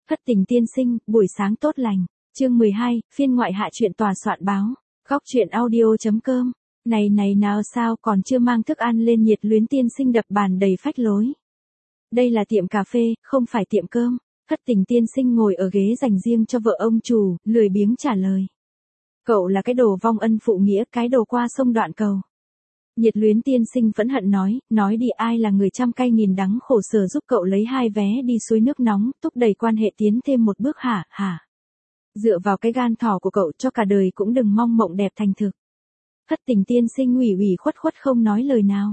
Thất tình tiên sinh, buổi sáng tốt lành. Chương 12, phiên ngoại hạ truyện tòa soạn báo. Góc truyện audio.com. Này nào sao còn chưa mang thức ăn lên, Nhiệt Luyến tiên sinh đập bàn đầy phách lối. Đây là tiệm cà phê, không phải tiệm cơm. Thất tình tiên sinh ngồi ở ghế dành riêng cho vợ ông chủ, lười biếng trả lời. Cậu là cái đồ vong ân phụ nghĩa, cái đồ qua sông đoạn cầu. Nhiệt Luyến tiên sinh phẫn hận nói đi, ai là người trăm cay nghìn đắng khổ sở giúp cậu lấy 2 vé đi suối nước nóng, thúc đẩy quan hệ tiến thêm một bước hả? Dựa vào cái gan thỏ của cậu cho cả đời cũng đừng mong mộng đẹp thành thực. Thất tình tiên sinh ủy khuất không nói lời nào.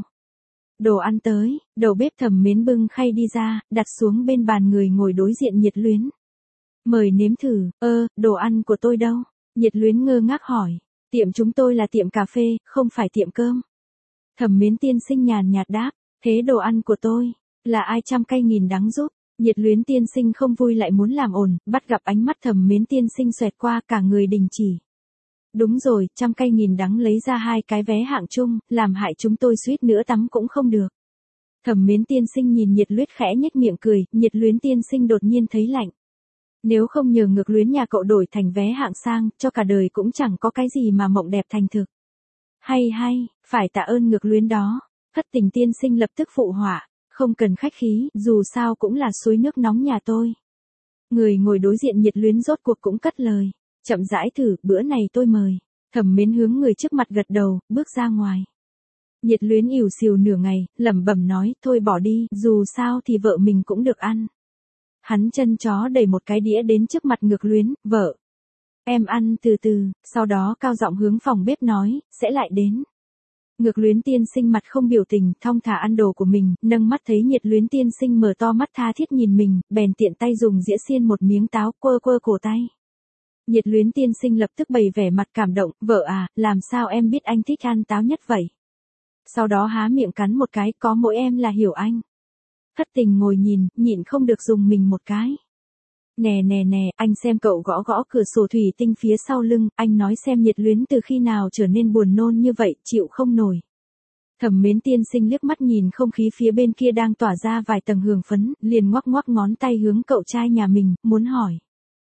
Đồ ăn tới, đầu bếp Thẩm Mến bưng khay đi ra, đặt xuống bên bàn người ngồi đối diện Nhiệt Luyến. Mời nếm thử. Đồ ăn của tôi đâu? Nhiệt Luyến ngơ ngác hỏi. Tiệm chúng tôi là tiệm cà phê, không phải tiệm cơm. Thẩm Mến tiên sinh nhàn nhạt đáp. Thế đồ ăn của tôi, là ai trăm cay nghìn đắng giúp? Nhiệt Luyến tiên sinh không vui lại muốn làm ồn, bắt gặp ánh mắt Thẩm Mến tiên sinh xoẹt qua, cả người đình chỉ. Đúng rồi, trăm cay nghìn đắng lấy ra 2 cái vé hạng chung, làm hại chúng tôi suýt nữa tắm cũng không được. Thẩm Mến tiên sinh nhìn Nhiệt Luyến khẽ nhếch miệng cười, Nhiệt Luyến tiên sinh đột nhiên thấy lạnh. Nếu không nhờ Ngược Luyến nhà cậu đổi thành vé hạng sang, cho cả đời cũng chẳng có cái gì mà mộng đẹp thành thực. Hay, phải tạ ơn Ngược Luyến đó. Thất tình tiên sinh lập tức phụ họa, không cần khách khí, dù sao cũng là suối nước nóng nhà tôi. Người ngồi đối diện Nhiệt Luyến rốt cuộc cũng cất lời, chậm rãi thử, bữa này tôi mời. Thẩm Mến hướng người trước mặt gật đầu, bước ra ngoài. Nhiệt Luyến ỉu xìu nửa ngày, lẩm bẩm nói, thôi bỏ đi, dù sao thì vợ mình cũng được ăn. Hắn chân chó đẩy một cái đĩa đến trước mặt Ngược Luyến, vợ. Em ăn từ từ, sau đó cao giọng hướng phòng bếp nói, sẽ lại đến. Ngược Luyến tiên sinh mặt không biểu tình, thong thả ăn đồ của mình, nâng mắt thấy Nhiệt Luyến tiên sinh mở to mắt tha thiết nhìn mình, bèn tiện tay dùng dĩa xiên một miếng táo, quơ cổ tay. Nhiệt Luyến tiên sinh lập tức bày vẻ mặt cảm động, vợ à, làm sao em biết anh thích ăn táo nhất vậy? Sau đó há miệng cắn một cái, có mỗi em là hiểu anh. Thất tình ngồi nhìn, nhịn không được dùng mình một cái. Nè, anh xem cậu gõ cửa sổ thủy tinh phía sau lưng, anh nói xem Nhiệt Luyến từ khi nào trở nên buồn nôn như vậy, chịu không nổi. Thẩm Mến tiên sinh liếc mắt nhìn không khí phía bên kia đang tỏa ra vài tầng hương phấn, liền ngoắc ngón tay hướng cậu trai nhà mình, muốn hỏi.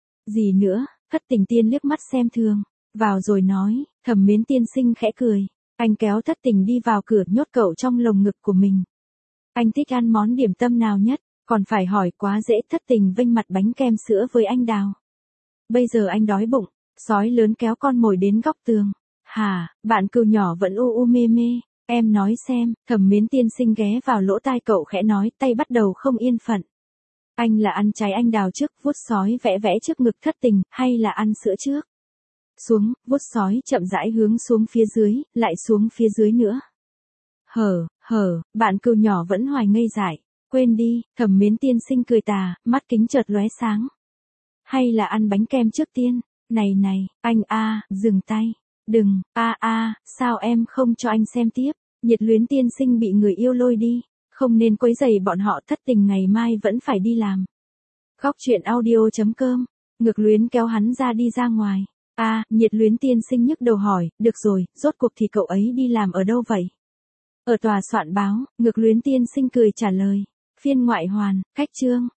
Gì nữa? Thất tình tiên liếc mắt xem thường, vào rồi nói. Thẩm Mến tiên sinh khẽ cười, anh kéo thất tình đi vào cửa, nhốt cậu trong lồng ngực của mình. Anh thích ăn món điểm tâm nào nhất? Còn phải hỏi quá dễ. Thất tình vênh mặt bánh kem sữa với anh đào. Bây giờ anh đói bụng. Sói lớn kéo con mồi đến góc tường. Hả, bạn cừu nhỏ vẫn u mê. Em nói xem. Thẩm Mến tiên sinh ghé vào lỗ tai cậu khẽ nói, tay bắt đầu không yên phận. Anh là ăn trái anh đào trước, vuốt sói vẽ trước ngực thất tình, hay là ăn sữa trước? Xuống, vuốt sói chậm rãi hướng xuống phía dưới, lại xuống phía dưới nữa. Bạn cừu nhỏ vẫn hoài ngây dại. Quên đi. Thẩm Mến tiên sinh cười tà, mắt kính chợt lóe sáng. Hay là ăn bánh kem trước tiên? Này, anh dừng tay. Đừng, sao em không cho anh xem tiếp? Nhiệt Luyến tiên sinh bị người yêu lôi đi. Không nên quấy rầy bọn họ, thất tình ngày mai vẫn phải đi làm. Góc truyện audio.com. Ngược Luyến kéo hắn đi ra ngoài. Nhiệt Luyến tiên sinh nhức đầu hỏi, được rồi, rốt cuộc thì cậu ấy đi làm ở đâu vậy? Ở tòa soạn báo. Ngược Luyến tiên sinh cười trả lời. Phiên ngoại hoàn, khách chương.